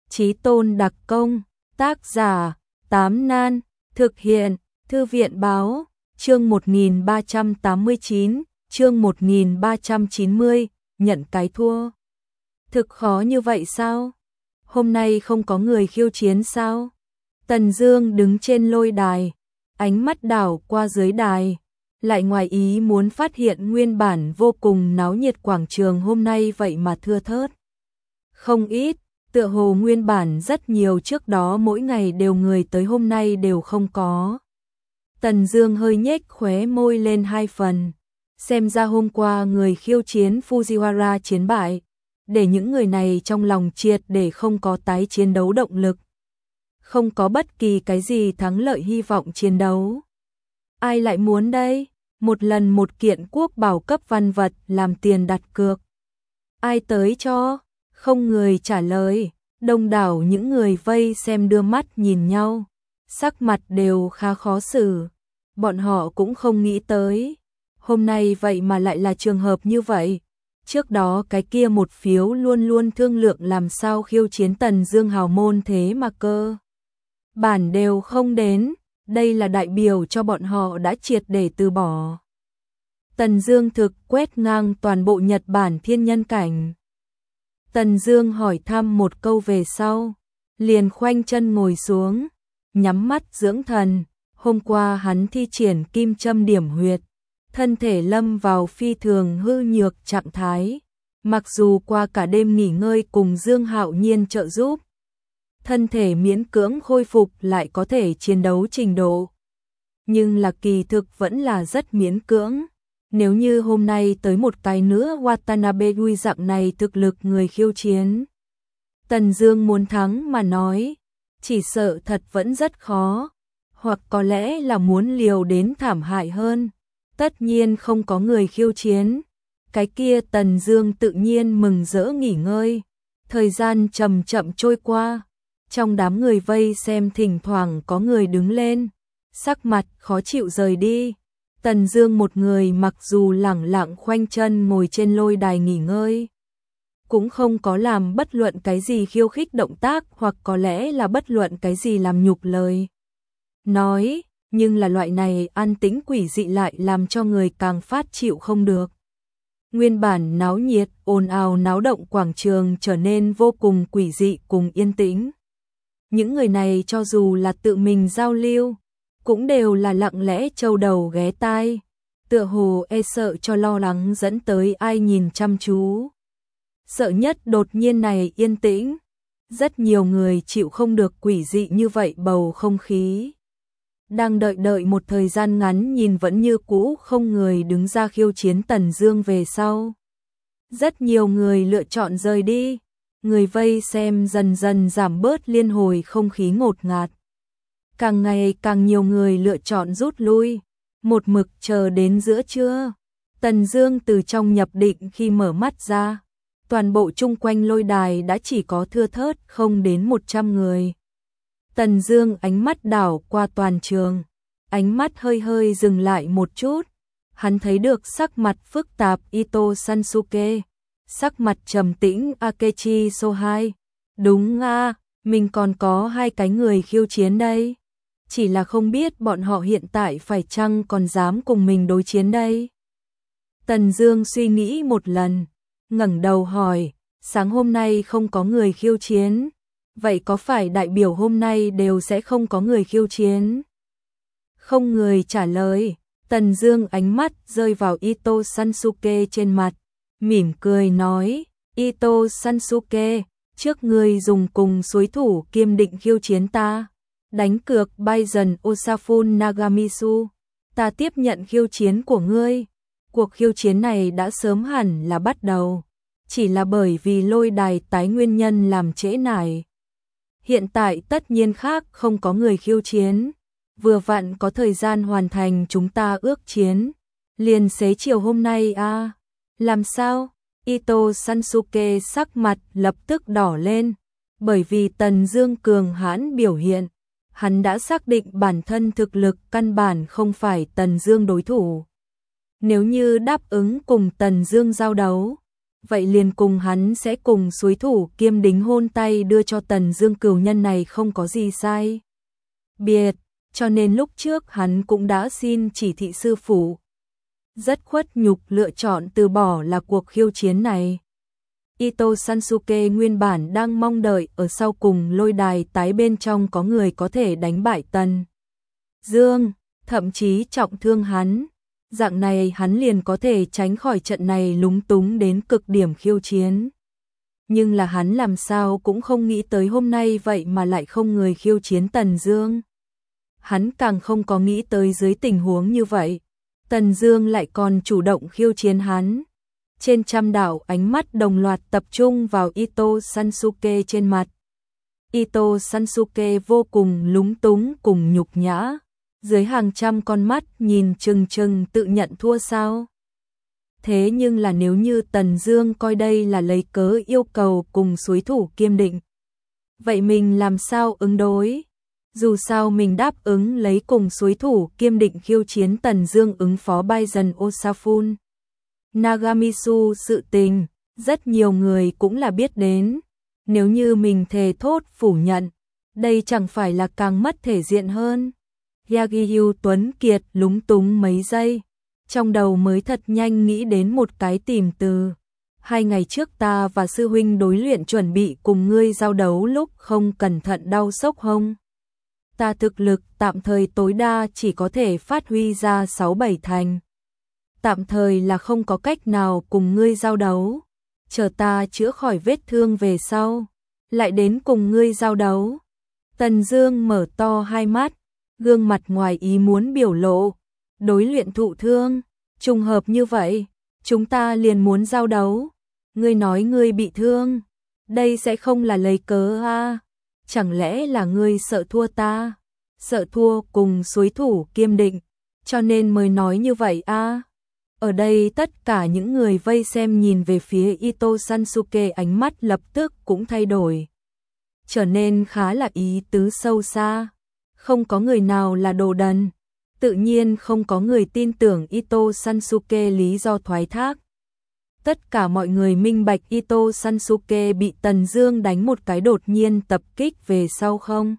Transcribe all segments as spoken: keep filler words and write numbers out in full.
Chí tôn đặc công, tác giả, Tám Nan, thực hiện, Thư viện báo, chương một nghìn ba trăm tám mươi chín, chương một nghìn ba trăm chín mươi, nhận cái thua. Thực khó như vậy sao? Hôm nay không có người khiêu chiến sao? Tần Dương đứng trên lôi đài, ánh mắt đảo qua dưới đài, lại ngoài ý muốn phát hiện nguyên bản vô cùng náo nhiệt quảng trường hôm nay vậy mà thưa thớt. Không ít, tựa hồ nguyên bản rất nhiều trước đó mỗi ngày đều người tới hôm nay đều không có. Tần Dương hơi nhếch khóe môi lên hai phần, xem ra hôm qua người khiêu chiến Fujiwara chiến bại, để những người này trong lòng triệt để không có tái chiến đấu động lực. Không có bất kỳ cái gì thắng lợi hy vọng chiến đấu. Ai lại muốn đây? Một lần một kiện quốc bảo cấp văn vật làm tiền đặt cược. Ai tới cho? Không người trả lời, đông đảo những người vây xem đưa mắt nhìn nhau, sắc mặt đều khá khó xử. Bọn họ cũng không nghĩ tới, hôm nay vậy mà lại là trường hợp như vậy. Trước đó cái kia một phiếu luôn luôn thương lượng làm sao khiêu chiến Tần Dương hào môn thế mà cơ bản đều không đến, đây là đại biểu cho bọn họ đã triệt để từ bỏ. Tần Dương thực quét ngang toàn bộ Nhật Bản thiên nhân cảnh. Tần Dương hỏi thăm một câu về sau, liền khoanh chân ngồi xuống, nhắm mắt dưỡng thần. Hôm qua hắn thi triển kim châm điểm huyệt, thân thể lâm vào phi thường hư nhược trạng thái. Mặc dù qua cả đêm nghỉ ngơi cùng Dương Hạo Nhiên trợ giúp, thân thể miễn cưỡng khôi phục lại có thể chiến đấu trình độ, nhưng là kỳ thực vẫn là rất miễn cưỡng. Nếu như hôm nay tới một cái nữa Watanabe Ui dạng này thực lực người khiêu chiến, Tần Dương muốn thắng mà nói, chỉ sợ thật vẫn rất khó, hoặc có lẽ là muốn liều đến thảm hại hơn. Tất nhiên không có người khiêu chiến, cái kia Tần Dương tự nhiên mừng rỡ nghỉ ngơi. Thời gian chậm chậm trôi qua, trong đám người vây xem thỉnh thoảng có người đứng lên, sắc mặt khó chịu rời đi. Tần Dương một người mặc dù lẳng lặng khoanh chân ngồi trên lôi đài nghỉ ngơi, cũng không có làm bất luận cái gì khiêu khích động tác, hoặc có lẽ là bất luận cái gì làm nhục lời nói, nhưng là loại này an tĩnh quỷ dị lại làm cho người càng phát chịu không được. Nguyên bản náo nhiệt, ồn ào náo động quảng trường trở nên vô cùng quỷ dị cùng yên tĩnh. Những người này cho dù là tự mình giao lưu, cũng đều là lặng lẽ trâu đầu ghé tai, tựa hồ e sợ cho lo lắng dẫn tới ai nhìn chăm chú. Sợ nhất đột nhiên này yên tĩnh, rất nhiều người chịu không được quỷ dị như vậy bầu không khí. Đang đợi đợi một thời gian ngắn nhìn vẫn như cũ không người đứng ra khiêu chiến Tần Dương về sau. Rất nhiều người lựa chọn rời đi, người vây xem dần dần giảm bớt liên hồi không khí ngột ngạt. Càng ngày càng nhiều người lựa chọn rút lui, một mực chờ đến giữa trưa. Tần Dương từ trong nhập định khi mở mắt ra, toàn bộ chung quanh lôi đài đã chỉ có thưa thớt không đến một trăm người. Tần Dương ánh mắt đảo qua toàn trường, ánh mắt hơi hơi dừng lại một chút, hắn thấy được sắc mặt phức tạp Ito Sansuke, sắc mặt trầm tĩnh Akechi Sohai. Đúng a, mình còn có hai cái người khiêu chiến đây, chỉ là không biết bọn họ hiện tại phải chăng còn dám cùng mình đối chiến đây. Tần Dương suy nghĩ một lần, ngẩng đầu hỏi, sáng hôm nay không có người khiêu chiến, vậy có phải đại biểu hôm nay đều sẽ không có người khiêu chiến? Không người trả lời. Tần Dương ánh mắt rơi vào Ito Sansuke trên mặt, mỉm cười nói, Ito Sansuke, trước ngươi dùng cùng suối thủ kiêm định khiêu chiến ta, đánh cược Baizen Osafun Nagamitsu, ta tiếp nhận khiêu chiến của ngươi. Cuộc khiêu chiến này đã sớm hẳn là bắt đầu, chỉ là bởi vì lôi đài tái nguyên nhân làm trễ nải. Hiện tại tất nhiên khác không có người khiêu chiến, vừa vặn có thời gian hoàn thành chúng ta ước chiến, liền xế chiều hôm nay a. À. Làm sao? Ito Sansuke sắc mặt lập tức đỏ lên, bởi vì Tần Dương cường hãn biểu hiện, hắn đã xác định bản thân thực lực căn bản không phải Tần Dương đối thủ. Nếu như đáp ứng cùng Tần Dương giao đấu, vậy liền cùng hắn sẽ cùng suối thủ kiêm đính hôn tay đưa cho Tần Dương, cửu nhân này không có gì sai biệt, cho nên lúc trước hắn cũng đã xin chỉ thị sư phụ. Rất khuất nhục lựa chọn từ bỏ là cuộc khiêu chiến này. Ito Sansuke nguyên bản đang mong đợi ở sau cùng lôi đài tái bên trong có người có thể đánh bại Tần Dương, thậm chí trọng thương hắn. Dạng này hắn liền có thể tránh khỏi trận này lúng túng đến cực điểm khiêu chiến. Nhưng là hắn làm sao cũng không nghĩ tới hôm nay vậy mà lại không người khiêu chiến Tần Dương. Hắn càng không có nghĩ tới dưới tình huống như vậy, Tần Dương lại còn chủ động khiêu chiến hắn. Trên trăm đạo ánh mắt đồng loạt tập trung vào Ito Sansuke trên mặt. Ito Sansuke vô cùng lúng túng cùng nhục nhã. Dưới hàng trăm con mắt nhìn chừng chừng tự nhận thua sao. Thế nhưng là nếu như Tần Dương coi đây là lấy cớ yêu cầu cùng suối thủ kiêm định, vậy mình làm sao ứng đối? Dù sao mình đáp ứng lấy cùng suối thủ kiêm định khiêu chiến Tần Dương ứng phó Baizen Osafun Nagamitsu sự tình, rất nhiều người cũng là biết đến. Nếu như mình thề thốt phủ nhận, đây chẳng phải là càng mất thể diện hơn. Yagyu Tuấn Kiệt lúng túng mấy giây, trong đầu mới thật nhanh nghĩ đến một cái tìm từ. Hai ngày trước ta và sư huynh đối luyện chuẩn bị cùng ngươi giao đấu lúc không cẩn thận đau sốc hông. Ta thực lực tạm thời tối đa chỉ có thể phát huy ra sáu bảy thành. Tạm thời là không có cách nào cùng ngươi giao đấu. Chờ ta chữa khỏi vết thương về sau, lại đến cùng ngươi giao đấu. Tần Dương mở to hai mắt, gương mặt ngoài ý muốn biểu lộ. Đối luyện thụ thương, trùng hợp như vậy, chúng ta liền muốn giao đấu. Ngươi nói ngươi bị thương, đây sẽ không là lấy cớ à? Chẳng lẽ là ngươi sợ thua ta? Sợ thua cùng suối thủ kiêm định, cho nên mới nói như vậy à? Ở đây tất cả những người vây xem nhìn về phía Ito Sansuke, ánh mắt lập tức cũng thay đổi, trở nên khá là ý tứ sâu xa. Không có người nào là đồ đần, tự nhiên không có người tin tưởng Ito Sansuke lý do thoái thác. Tất cả mọi người minh bạch Ito Sansuke bị Tần Dương đánh một cái đột nhiên tập kích về sau không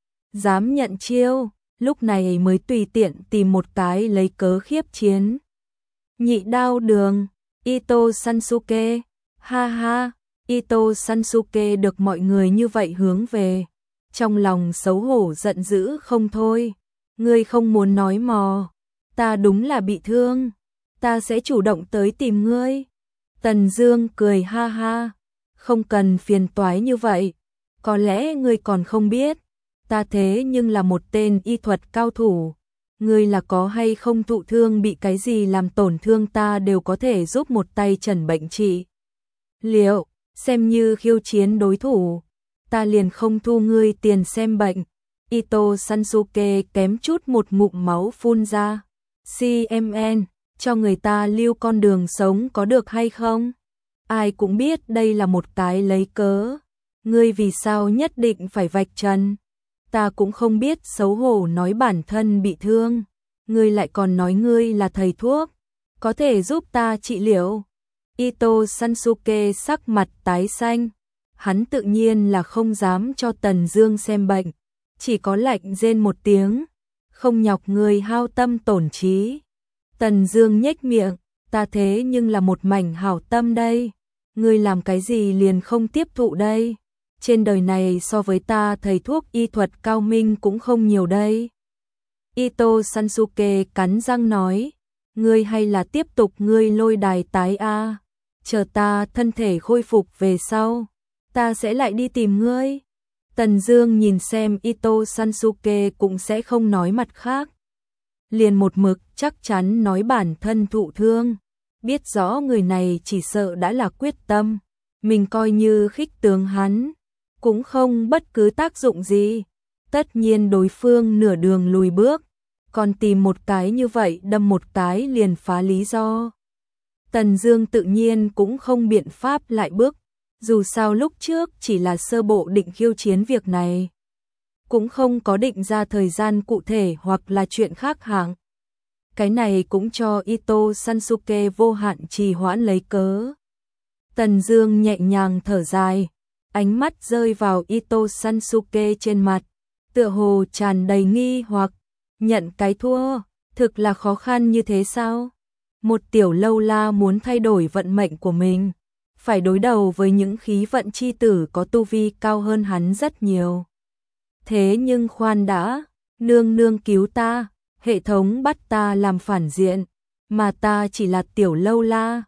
dám nhận chiêu, lúc này mới tùy tiện tìm một cái lấy cớ khiếp chiến. Nhị đao đường, Ito Sansuke, ha ha, Ito Sansuke được mọi người như vậy hướng về, trong lòng xấu hổ giận dữ không thôi. Ngươi không muốn nói mò, ta đúng là bị thương, ta sẽ chủ động tới tìm ngươi. Tần Dương cười ha ha, không cần phiền toái như vậy, có lẽ ngươi còn không biết, ta thế nhưng là một tên y thuật cao thủ. Ngươi là có hay không thụ thương bị cái gì làm tổn thương ta đều có thể giúp một tay trần bệnh trị liệu, xem như khiêu chiến đối thủ, ta liền không thu ngươi tiền xem bệnh. Ito Sansuke kém chút một ngụm máu phun ra. xê em en, cho người ta lưu con đường sống có được hay không? Ai cũng biết đây là một cái lấy cớ. Ngươi vì sao nhất định phải vạch trần? Ta cũng không biết xấu hổ nói bản thân bị thương. Ngươi lại còn nói ngươi là thầy thuốc, có thể giúp ta trị liệu. Ito Sansuke sắc mặt tái xanh. Hắn tự nhiên là không dám cho Tần Dương xem bệnh, chỉ có lạnh rên một tiếng, không nhọc người hao tâm tổn trí. Tần Dương nhếch miệng, ta thế nhưng là một mảnh hảo tâm đây, ngươi làm cái gì liền không tiếp thụ đây? Trên đời này so với ta thầy thuốc y thuật cao minh cũng không nhiều đây. Ito Sansuke cắn răng nói, ngươi hay là tiếp tục ngươi lôi đài tái a, chờ ta thân thể khôi phục về sau, ta sẽ lại đi tìm ngươi. Tần Dương nhìn xem Ito Sansuke cũng sẽ không nói mặt khác, liền một mực chắc chắn nói bản thân thụ thương, biết rõ người này chỉ sợ đã là quyết tâm, mình coi như khích tướng hắn, cũng không bất cứ tác dụng gì. Tất nhiên đối phương nửa đường lùi bước, còn tìm một cái như vậy đâm một cái liền phá lý do. Tần Dương tự nhiên cũng không biện pháp lại bước, dù sao lúc trước chỉ là sơ bộ định khiêu chiến việc này, cũng không có định ra thời gian cụ thể hoặc là chuyện khác hạng. Cái này cũng cho Ito Sansuke vô hạn trì hoãn lấy cớ. Tần Dương nhẹ nhàng thở dài, ánh mắt rơi vào Ito Sansuke trên mặt, tựa hồ tràn đầy nghi hoặc, nhận cái thua, thực là khó khăn như thế sao? Một tiểu lâu la muốn thay đổi vận mệnh của mình, phải đối đầu với những khí vận chi tử có tu vi cao hơn hắn rất nhiều. Thế nhưng khoan đã, nương nương cứu ta, hệ thống bắt ta làm phản diện, mà ta chỉ là tiểu lâu la,